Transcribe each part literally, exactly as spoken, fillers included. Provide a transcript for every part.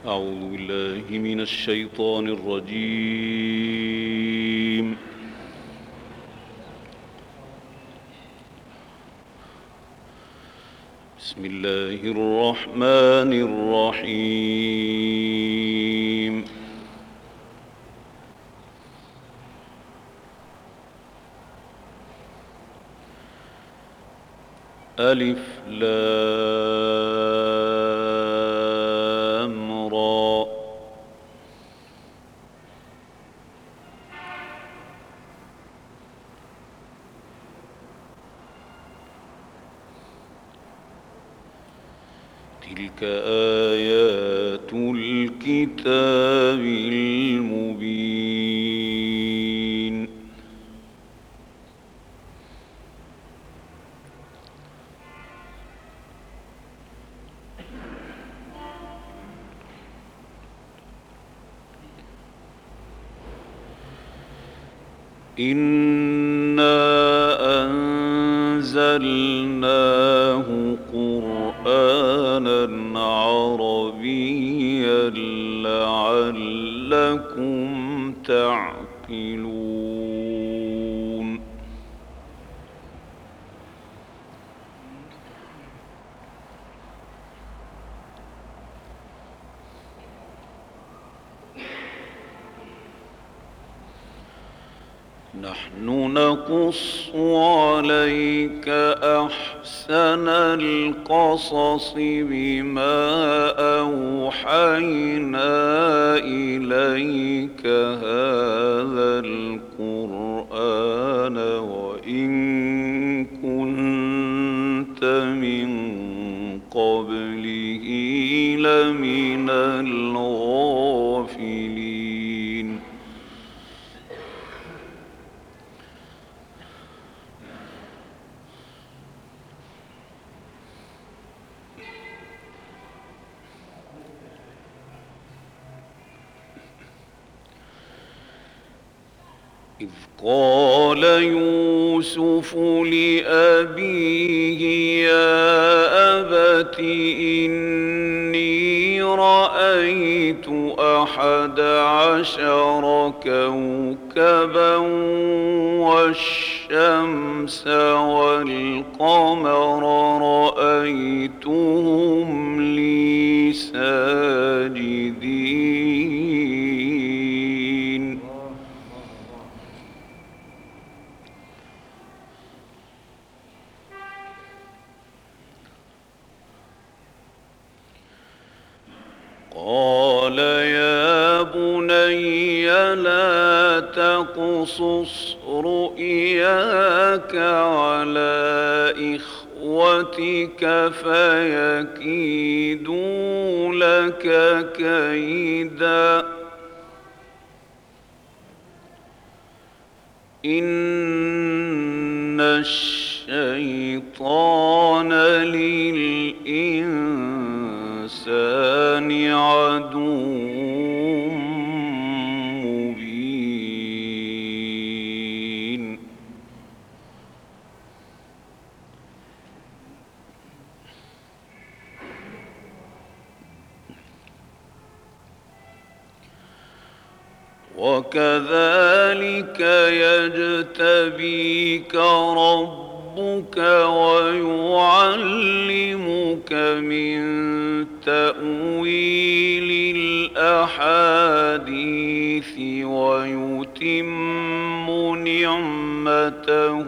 أعوذ بالله من الشيطان الرجيم. بسم الله الرحمن الرحيم. ألف لام را. تلك آيات الكتاب المبين. إنا أنزلناه قرآنا عربيا لعلكم تعقلون. نحن نقص عليك أحسن القصص بما أوحينا إليك هذا القرآن وإن كنت من قبله لمن الغافلين. إذ قال يوسف لأبيه يا أبت إني رأيت أحد عشر كوكبا والشمس والقمر رأيتهم لي ساجدين. قال يا بني لا تقصص رؤياك على إخوتك فيكيدوا لك كيدا إن الشيطان للإنسان عدو مبين. وكذلك يجتبيك ربك ويعلمك من تأويل الأحاديث ويتم نعمته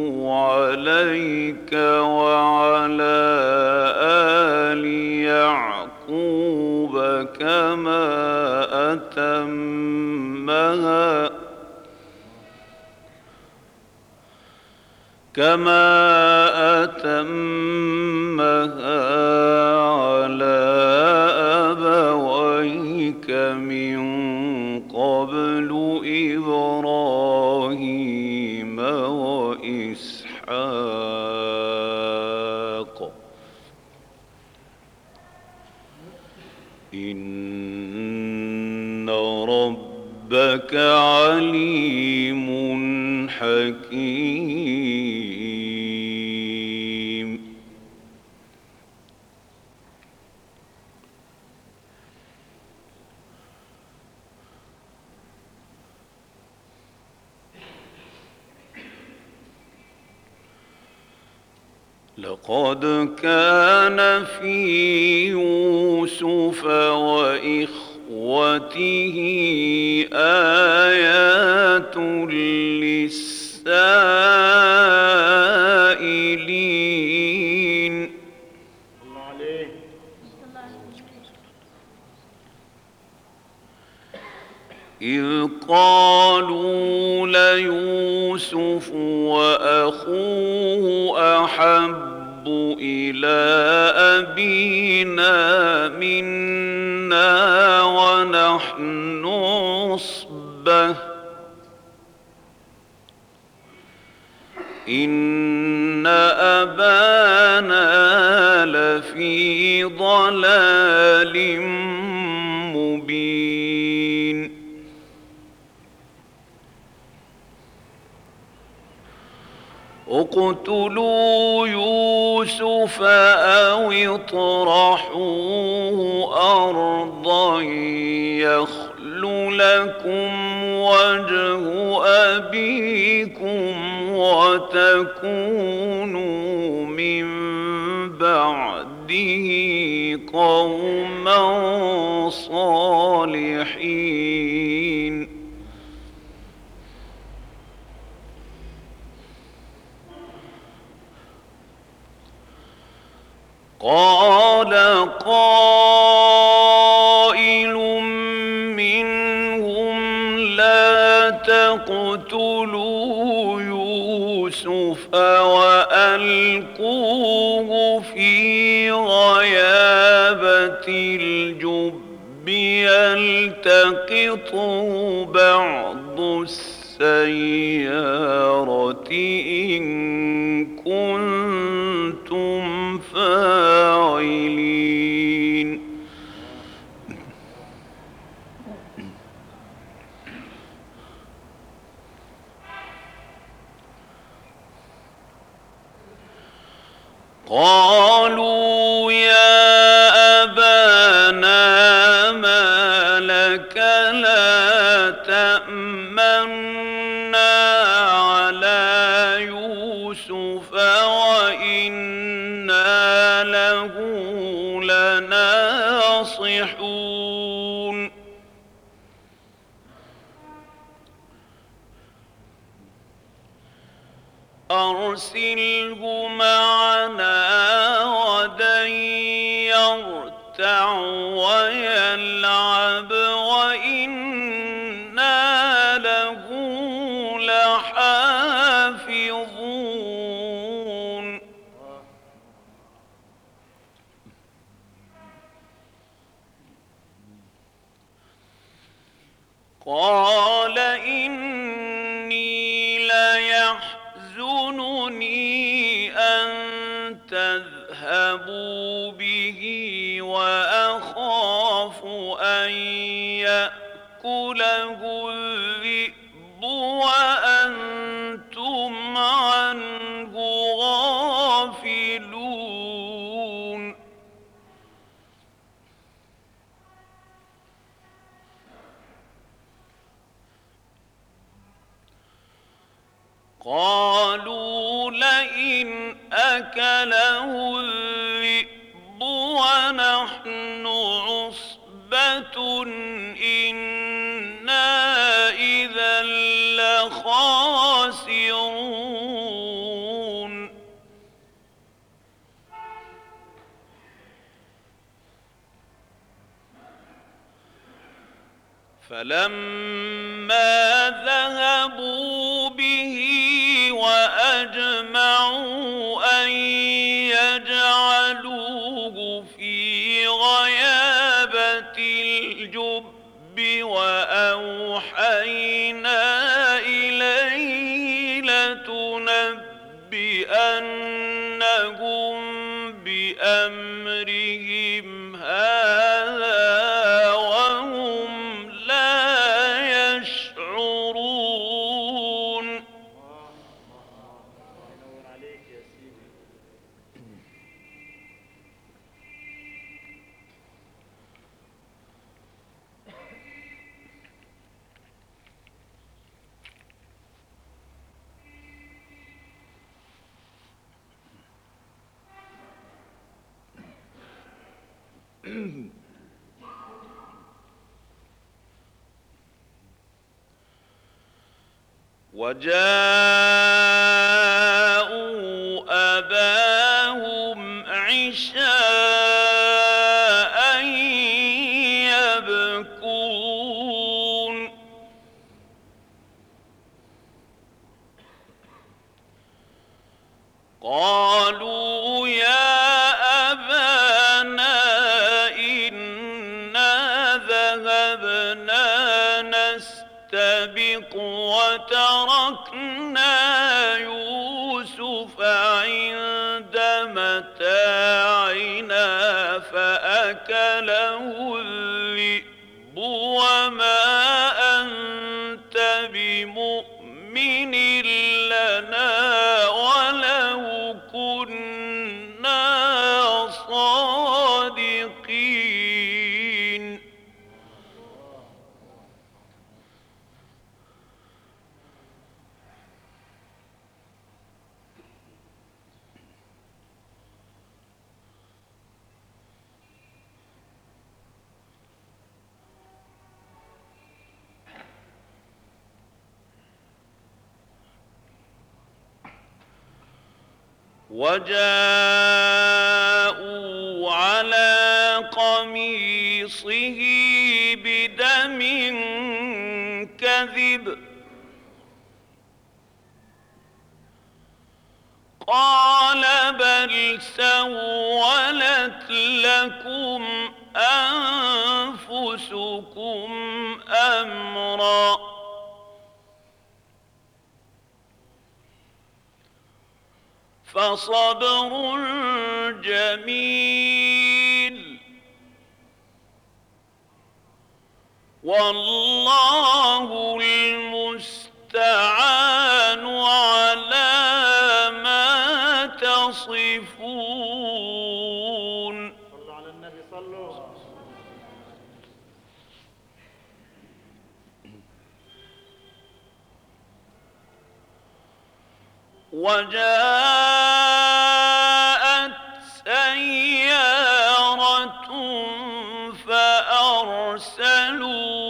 عليك وعلى آل يعقوب كما أتمها كما أتمها على أبويك من قبل إبراهيم وإسحاق إن ربك عليم حكيم. لقد كان في يوسف وإخوته آيات للسائلين الله عليك. إذ قالوا ليوسف وأخوه أحب إلى أبينا منا ونحن عصبة إن أبانا لفي ضلال مبين اقتلوا يوسف أو اطرحوه أرضا يخل لكم وجه أبيكم وتكونوا من بعده قوما صالحين قال قائل منهم لا تقتلوا يوسف وألقوه في غيابة الجب يلتقطه بعض السيارة إن كنتم فاعلين قالوا يا أبانا ما لك لا تأمنا على يوسف وإنا له لناصحون أرسله معنا غدا يرتع ويلعب وإنا له لحافظون قال إني ليحزنني أن تذهبوا به وأخاف أن يأكله الذئب وأنتم عنه غافلون قالوا لئن أكله الذئب ونحن عصبة إنا إذا لخاسرون فلما ذهبوا به وأجمعوا أن يجعلوه في غيابة الجب وأوحينا إليه لتنبئنهم بأمرهم هذا وهم لا يشعرون وجاءوا أباهم عشاء يبكون قالوا يا أبانا إنا ذهبنا نستبق وتركنا يوسف عند متاعنا فأكله الذئب وما أنت بمؤمن لنا ولو كنا صادقين وجاءوا على قميصه بدم كذب قال بل سولت لكم أنفسكم أمرا فصبر جميل والله المستعان على ما تصفون. صلوا على النبي صلوا. وجاءت سيارة فأرسلوا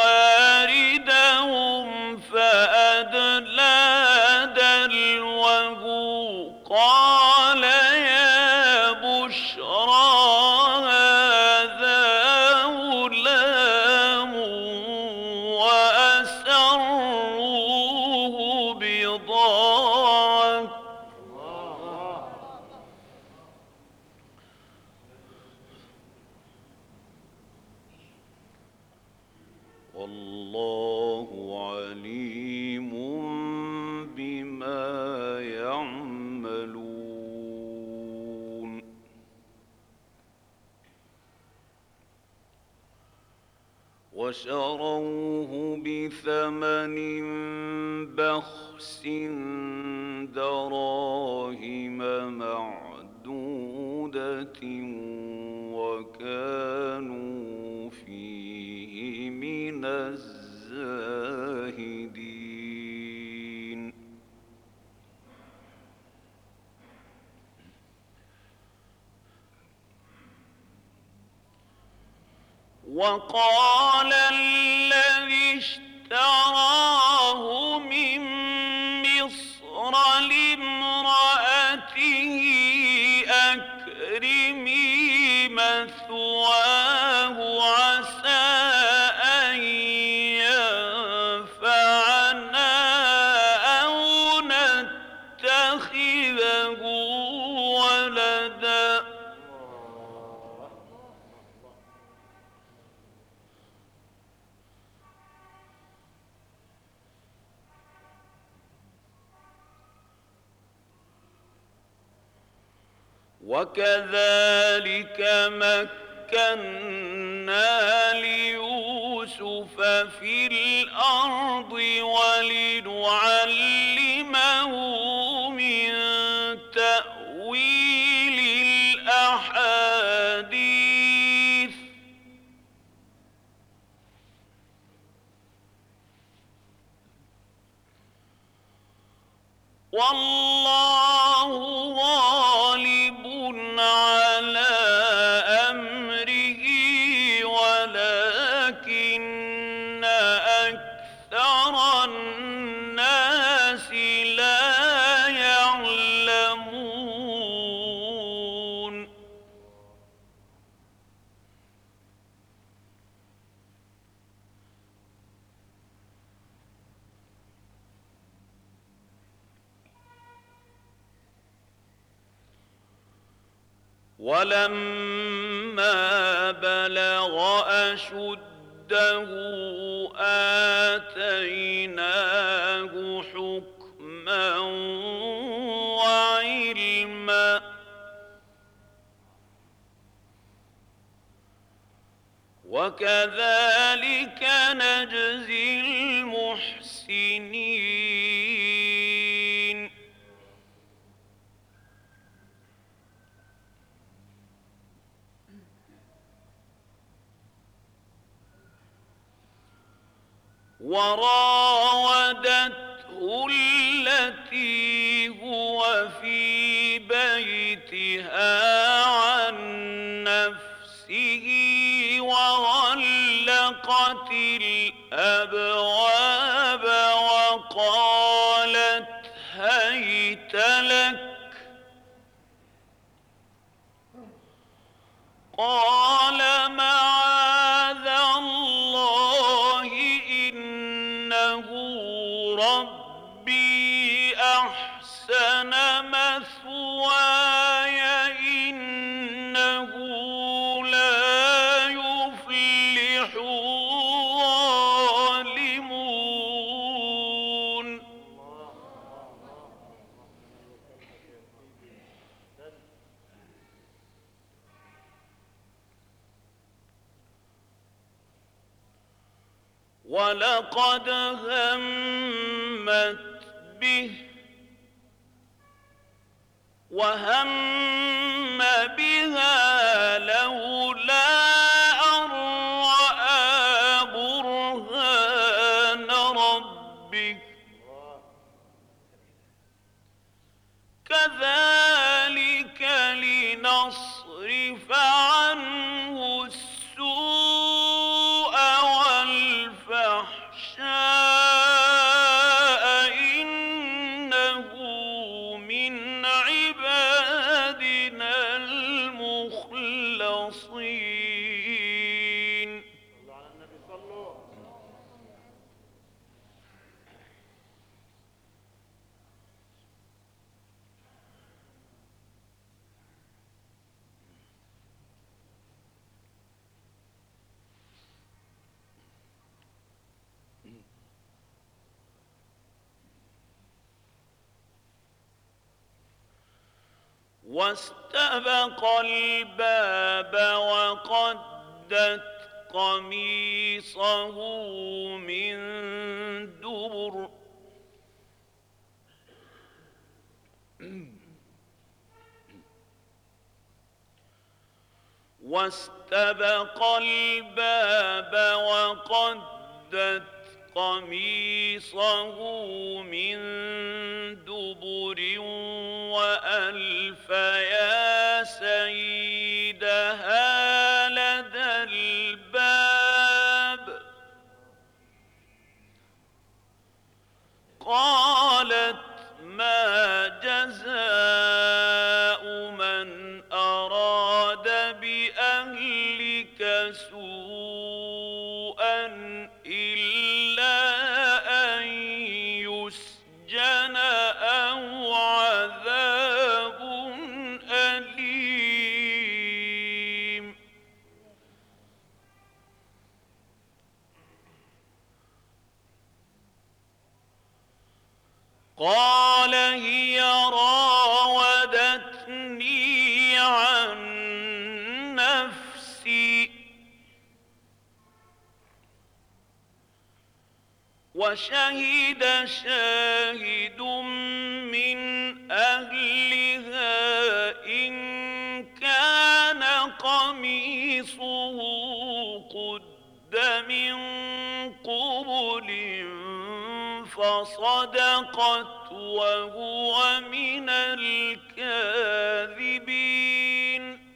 واردهم فأدلى دلوه قال يا بشرى هذا غلام وأسروه بضاعة والله عليم بما يعملون. وشروه بثمن بخس دراهم معدودة وكانوا فيه من الزاهدين. وقال الذي اشتراه من مصر لامرأته أكرمي مثواه عسى أن ينفعنا أو نتخذه ولدا وكذلك مكنا ليوسف في الأرض ولنعلمه من تأويل الأحاديث والله غالب على أمره ولما بلغ أشده آتيناه حكما وعلما وكذلك نجزي المحسنين. وراودته التي هو في بيتها عن نفسه وغلقت الأبواب وقالت هيت لك قال معاذ الله إنه ربي أحسن مثواي إنه لا يفلح الظالمون. ولقد همت به وهم بها لولا أن رأى برهان ربه كذلك لنصرف عنه السوء والفحشاء إنه من عبادنا المخلصين. صلوا على النبي صلوا. واستبق الباب وقدت قميصه من دبر واستبق الباب وقدت قميصه من دبر وألف يا سيدها لدى الباب قالت ما جزاء من أراد بأهلك سوءا إلا أن يسجن أو عذاب أليم. قال هي راودتني عن نفسي وشهد شاهد من أهلها إن كان قميصه قد من قبل فصدقت وهو من الكاذبين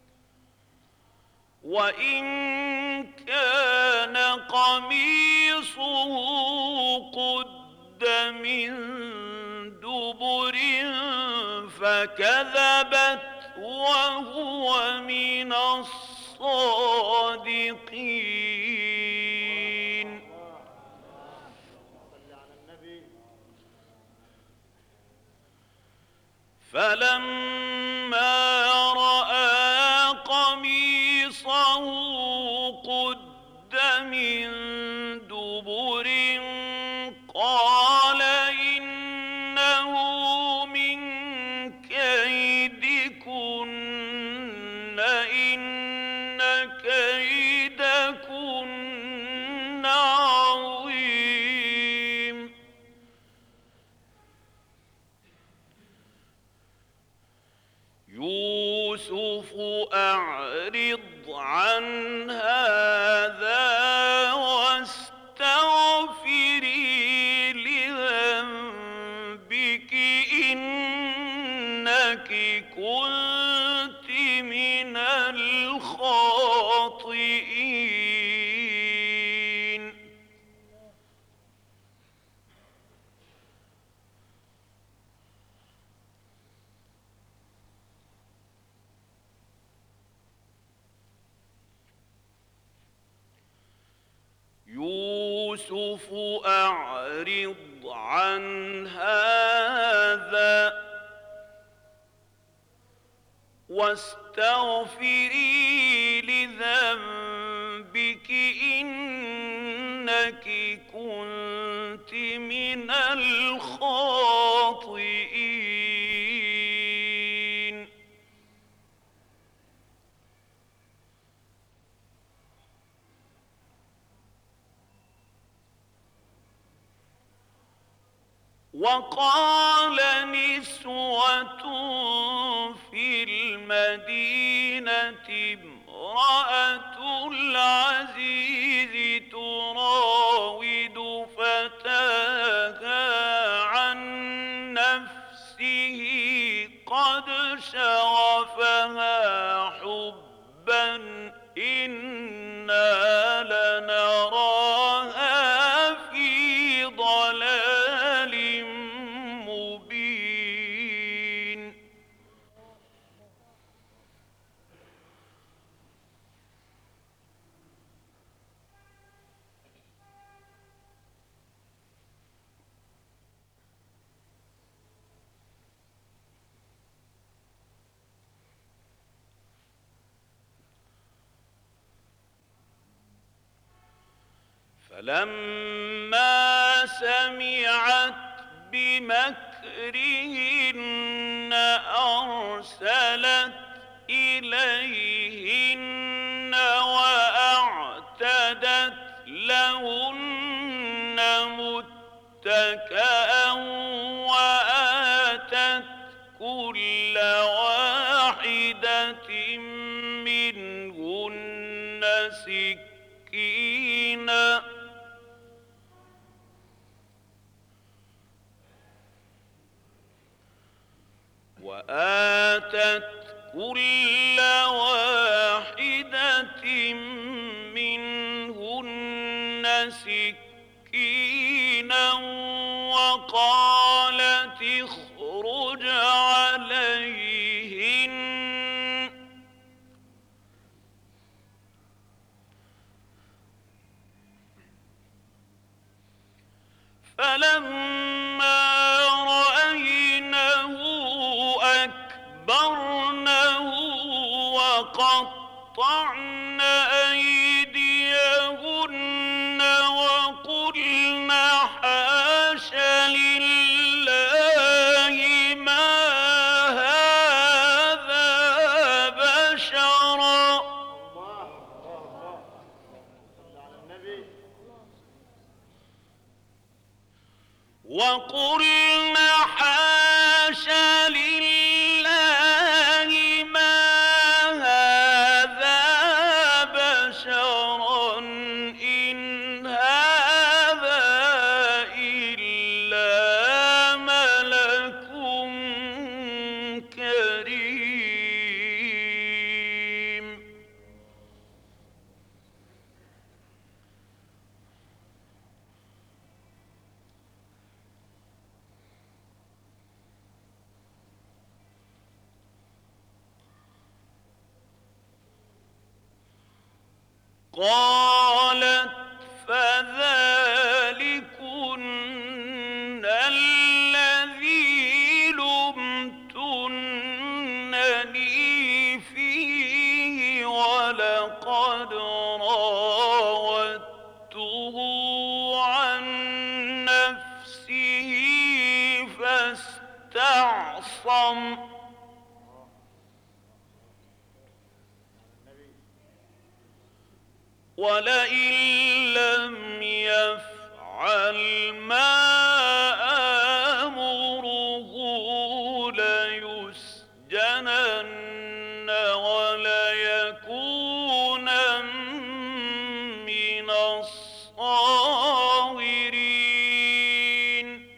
وإن كان قميصه قد من دبر فكذبت وهو من الصادقين. صل على النبي. فلما رأى قميصه قد من دبر قال إنه من كيدكن إن كيدكن عظيم يوسف أعرض عن هذا واستغفري لذنبك إنك كنت من الخاطئين يوسف أعرض عن هذا واستغفري لذنبك إنك كنت من الخاطئين وقال نسوة في المدينة امرأة العزيز تراود فتاها عن نفسه قد شغفها حبا إنا لنراها في ضلال مبين فلما سمعت بمكرهن أرسلت إليهن وأعتدت لهن متكئا وآتت كل واحدة منهن سكينا وآتت كل واحدة منهن سكينا وقالت اخرج عليهن فلما رأينه أكبرنه وقطعن أيديهن وقلن حاش لله ما هذا بشرا وقلن حاش لله ما هذا بشرا إن هذا إلا ملك كريم قالت فذلكن الذي لمتنني فيه ولكن لقد راودته عن نفسه فاستعصم ولئن لم يفعل ما آمره ليسجنن وليكونن من الصاغرين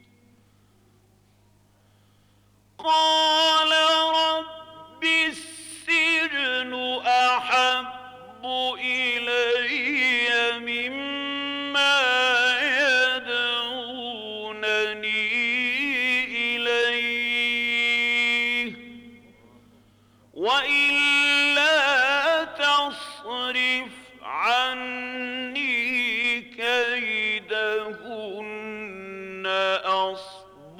قال رب السجن أحب إلي مما يدعونني إليه وإلا تصرف عني كيدهن أصب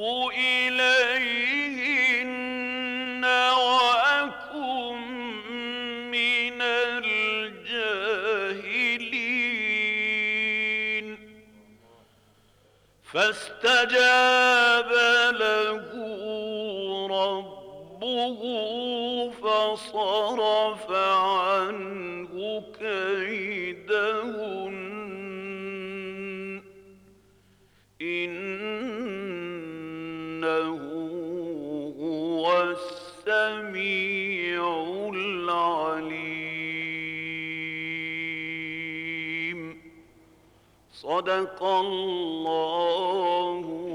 إليهن وأكن من الجاهلين فاستجاب له ربه فصرف عنه كيدهن إنه هو السميع العليم صدق الله